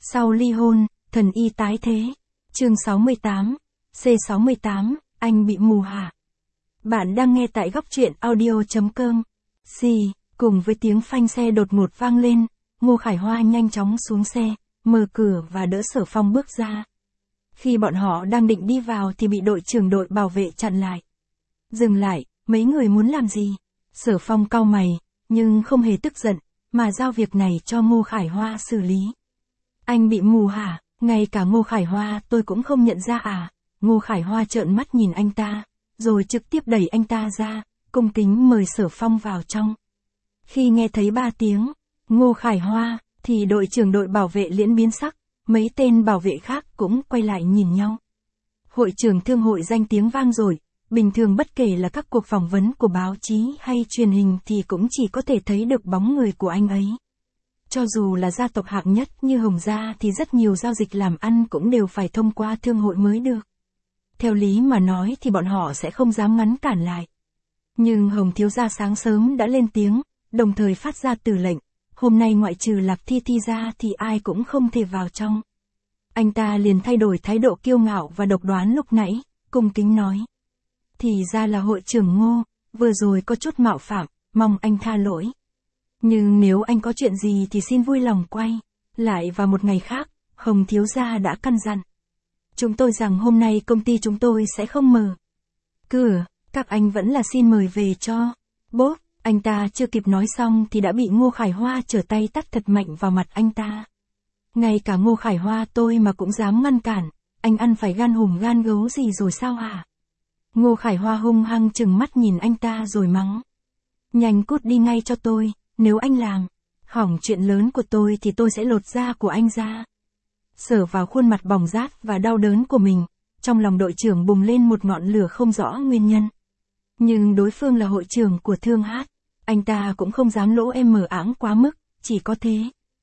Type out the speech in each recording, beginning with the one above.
Sau ly hôn, thần y tái thế. Chương 68, C68, anh bị mù hả? Bạn đang nghe tại góc truyện audio.com. Cùng với tiếng phanh xe đột ngột vang lên, Ngô Khải Hoa nhanh chóng xuống xe, mở cửa và đỡ Sở Phong bước ra. Khi bọn họ đang định đi vào thì bị đội trưởng đội bảo vệ chặn lại. Dừng lại, mấy người muốn làm gì? Sở Phong cau mày, nhưng không hề tức giận, mà giao việc này cho Ngô Khải Hoa xử lý. Anh bị mù hả? Ngay cả Ngô Khải Hoa tôi cũng không nhận ra à? Ngô Khải Hoa trợn mắt nhìn anh ta, rồi trực tiếp đẩy anh ta ra, cung kính mời Sở Phong vào trong. Khi nghe thấy 3 tiếng, Ngô Khải Hoa, thì đội trưởng đội bảo vệ liễn biến sắc, mấy tên bảo vệ khác cũng quay lại nhìn nhau. Hội trưởng thương hội danh tiếng vang dội, bình thường bất kể là các cuộc phỏng vấn của báo chí hay truyền hình thì cũng chỉ có thể thấy được bóng người của anh ấy. Cho dù là gia tộc hạng nhất như Hồng Gia thì rất nhiều giao dịch làm ăn cũng đều phải thông qua thương hội mới được. Theo lý mà nói thì bọn họ sẽ không dám ngăn cản lại. Nhưng Hồng thiếu gia sáng sớm đã lên tiếng, đồng thời phát ra từ lệnh, hôm nay ngoại trừ Lạc Thi Thi ra thì ai cũng không thể vào trong. Anh ta liền thay đổi thái độ kiêu ngạo và độc đoán lúc nãy, cung kính nói. Thì ra là hội trưởng Ngô, vừa rồi có chút mạo phạm, mong anh tha lỗi. Nhưng nếu anh có chuyện gì thì xin vui lòng quay lại vào một ngày khác, Hồng thiếu gia đã căn dặn. Chúng tôi rằng hôm nay công ty chúng tôi sẽ không mở cửa, các anh vẫn là xin mời về cho. Bốp, anh ta chưa kịp nói xong thì đã bị Ngô Khải Hoa trở tay tát thật mạnh vào mặt anh ta. Ngay cả Ngô Khải Hoa tôi mà cũng dám ngăn cản, anh ăn phải gan hùm gan gấu gì rồi sao hả? Ngô Khải Hoa hung hăng trừng mắt nhìn anh ta rồi mắng. Nhanh cút đi ngay cho tôi, nếu anh làm hỏng chuyện lớn của tôi thì tôi sẽ lột da của anh ra. Sờ vào khuôn mặt bỏng rát và đau đớn của mình, trong lòng đội trưởng bùng lên một ngọn lửa không rõ nguyên nhân. Nhưng đối phương là hội trưởng của Thương Hát, anh ta cũng không dám lỗ em mờ áng quá mức, chỉ có thế.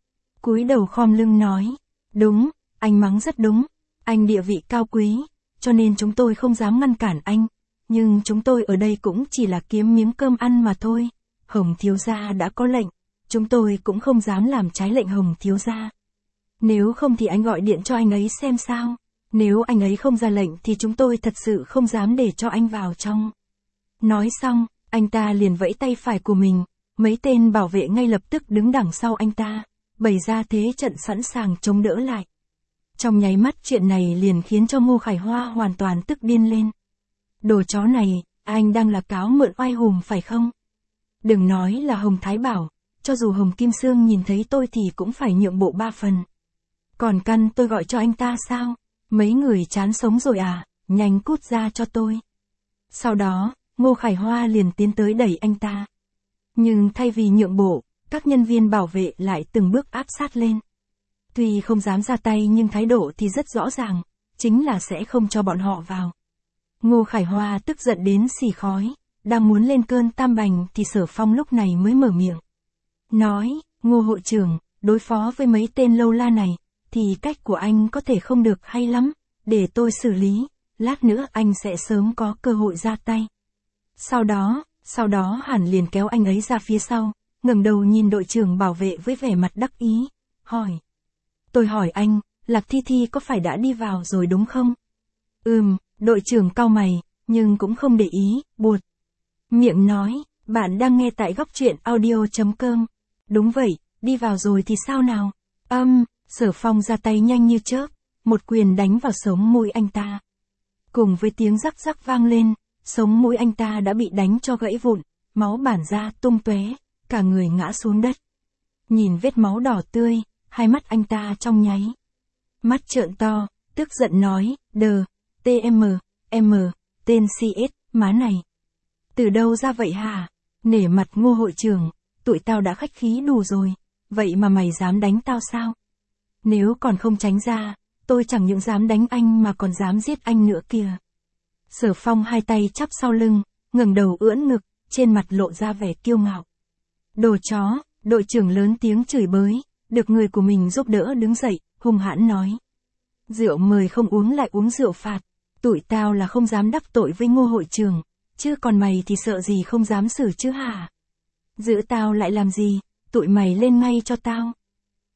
Cúi đầu khom lưng nói, đúng, anh mắng rất đúng, anh địa vị cao quý, cho nên chúng tôi không dám ngăn cản anh, nhưng chúng tôi ở đây cũng chỉ là kiếm miếng cơm ăn mà thôi. Hồng thiếu gia đã có lệnh, chúng tôi cũng không dám làm trái lệnh Hồng thiếu gia. Nếu không thì anh gọi điện cho anh ấy xem sao, nếu anh ấy không ra lệnh thì chúng tôi thật sự không dám để cho anh vào trong. Nói xong, anh ta liền vẫy tay phải của mình, mấy tên bảo vệ ngay lập tức đứng đằng sau anh ta, bày ra thế trận sẵn sàng chống đỡ lại. Trong nháy mắt chuyện này liền khiến cho Ngô Khải Hoa hoàn toàn tức điên lên. Đồ chó này, anh đang là cáo mượn oai hùng phải không? Đừng nói là Hồng Thái Bảo, cho dù Hồng Kim Sương nhìn thấy tôi thì cũng phải nhượng bộ 3 phần. Còn căn tôi gọi cho anh ta sao? Mấy người chán sống rồi à, nhanh cút ra cho tôi. Sau đó, Ngô Khải Hoa liền tiến tới đẩy anh ta. Nhưng thay vì nhượng bộ, các nhân viên bảo vệ lại từng bước áp sát lên. Tuy không dám ra tay nhưng thái độ thì rất rõ ràng, chính là sẽ không cho bọn họ vào. Ngô Khải Hoa tức giận đến xì khói, đang muốn lên cơn tam bành thì Sở Phong lúc này mới mở miệng. Nói, Ngô hội trưởng, đối phó với mấy tên lâu la này, thì cách của anh có thể không được hay lắm, để tôi xử lý, lát nữa anh sẽ sớm có cơ hội ra tay. Sau đó hẳn liền kéo anh ấy ra phía sau, ngẩng đầu nhìn đội trưởng bảo vệ với vẻ mặt đắc ý, hỏi. Tôi hỏi anh, Lạc Thi Thi có phải đã đi vào rồi đúng không? Đội trưởng cau mày, nhưng cũng không để ý, buột miệng nói, bạn đang nghe tại góc truyện audio.com. Đúng vậy, đi vào rồi thì sao nào? Sở Phong ra tay nhanh như chớp, một quyền đánh vào sống mũi anh ta. Cùng với tiếng rắc rắc vang lên, sống mũi anh ta đã bị đánh cho gãy vụn, máu bản ra tung tóe, cả người ngã xuống đất. Nhìn vết máu đỏ tươi, hai mắt anh ta trong nháy mắt trợn to, tức giận nói, tên CS, má này. Từ đâu ra vậy hả? Nể mặt Ngô hội trưởng, tụi tao đã khách khí đủ rồi, vậy mà mày dám đánh tao sao? Nếu còn không tránh ra, tôi chẳng những dám đánh anh mà còn dám giết anh nữa kìa. Sở Phong hai tay chắp sau lưng, ngẩng đầu ưỡn ngực, trên mặt lộ ra vẻ kiêu ngạo. Đồ chó, đội trưởng lớn tiếng chửi bới, được người của mình giúp đỡ đứng dậy, hung hãn nói. Rượu mời không uống lại uống rượu phạt, tụi tao là không dám đắc tội với Ngô hội trưởng, chứ còn mày thì sợ gì không dám xử chứ hả? Giữ tao lại làm gì, tụi mày lên ngay cho tao.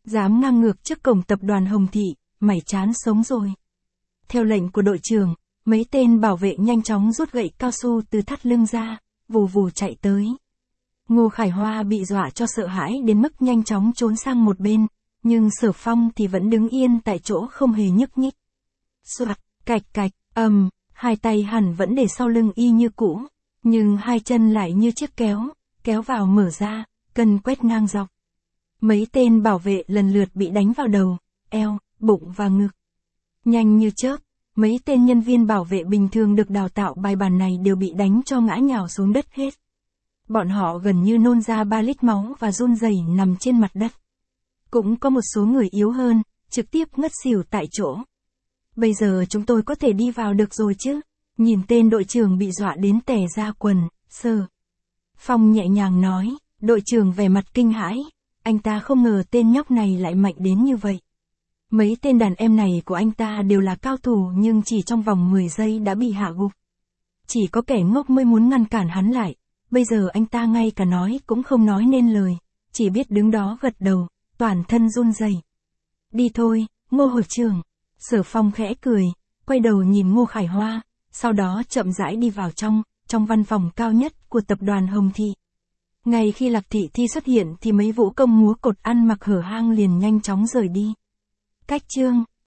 Dám ngang ngược trước cổng tập đoàn Hồng Thị, mày chán sống rồi. Theo lệnh của đội trưởng, mấy tên bảo vệ nhanh chóng rút gậy cao su từ thắt lưng ra, vù vù chạy tới. Ngô Khải Hoa bị dọa cho sợ hãi đến mức nhanh chóng trốn sang một bên, nhưng Sở Phong thì vẫn đứng yên tại chỗ không hề nhúc nhích. Soạt, cạch cạch, hai tay hẳn vẫn để sau lưng y như cũ, nhưng hai chân lại như chiếc kéo, kéo vào mở ra, cân quét ngang dọc. Mấy tên bảo vệ lần lượt bị đánh vào đầu, eo, bụng và ngực. Nhanh như chớp, mấy tên nhân viên bảo vệ bình thường được đào tạo bài bản này đều bị đánh cho ngã nhào xuống đất hết. Bọn họ gần như nôn ra 3 lít máu và run rẩy nằm trên mặt đất. Cũng có một số người yếu hơn, trực tiếp ngất xỉu tại chỗ. Bây giờ chúng tôi có thể đi vào được rồi chứ? Nhìn tên đội trưởng bị dọa đến tè ra quần, Sở Phong nhẹ nhàng nói, đội trưởng vẻ mặt kinh hãi, anh ta không ngờ tên nhóc này lại mạnh đến như vậy. Mấy tên đàn em này của anh ta đều là cao thủ nhưng chỉ trong vòng 10 giây đã bị hạ gục. Chỉ có kẻ ngốc mới muốn ngăn cản hắn lại, bây giờ anh ta ngay cả nói cũng không nói nên lời, chỉ biết đứng đó gật đầu, toàn thân run rẩy. Đi thôi, Ngô hội trưởng. Sở Phong khẽ cười, quay đầu nhìn Ngô Khải Hoa, sau đó chậm rãi đi vào trong văn phòng cao nhất của tập đoàn Hồng Thị. Ngay khi Lạc Thị Thi xuất hiện thì mấy vũ công múa cột ăn mặc hở hang liền nhanh chóng rời đi. Cách chương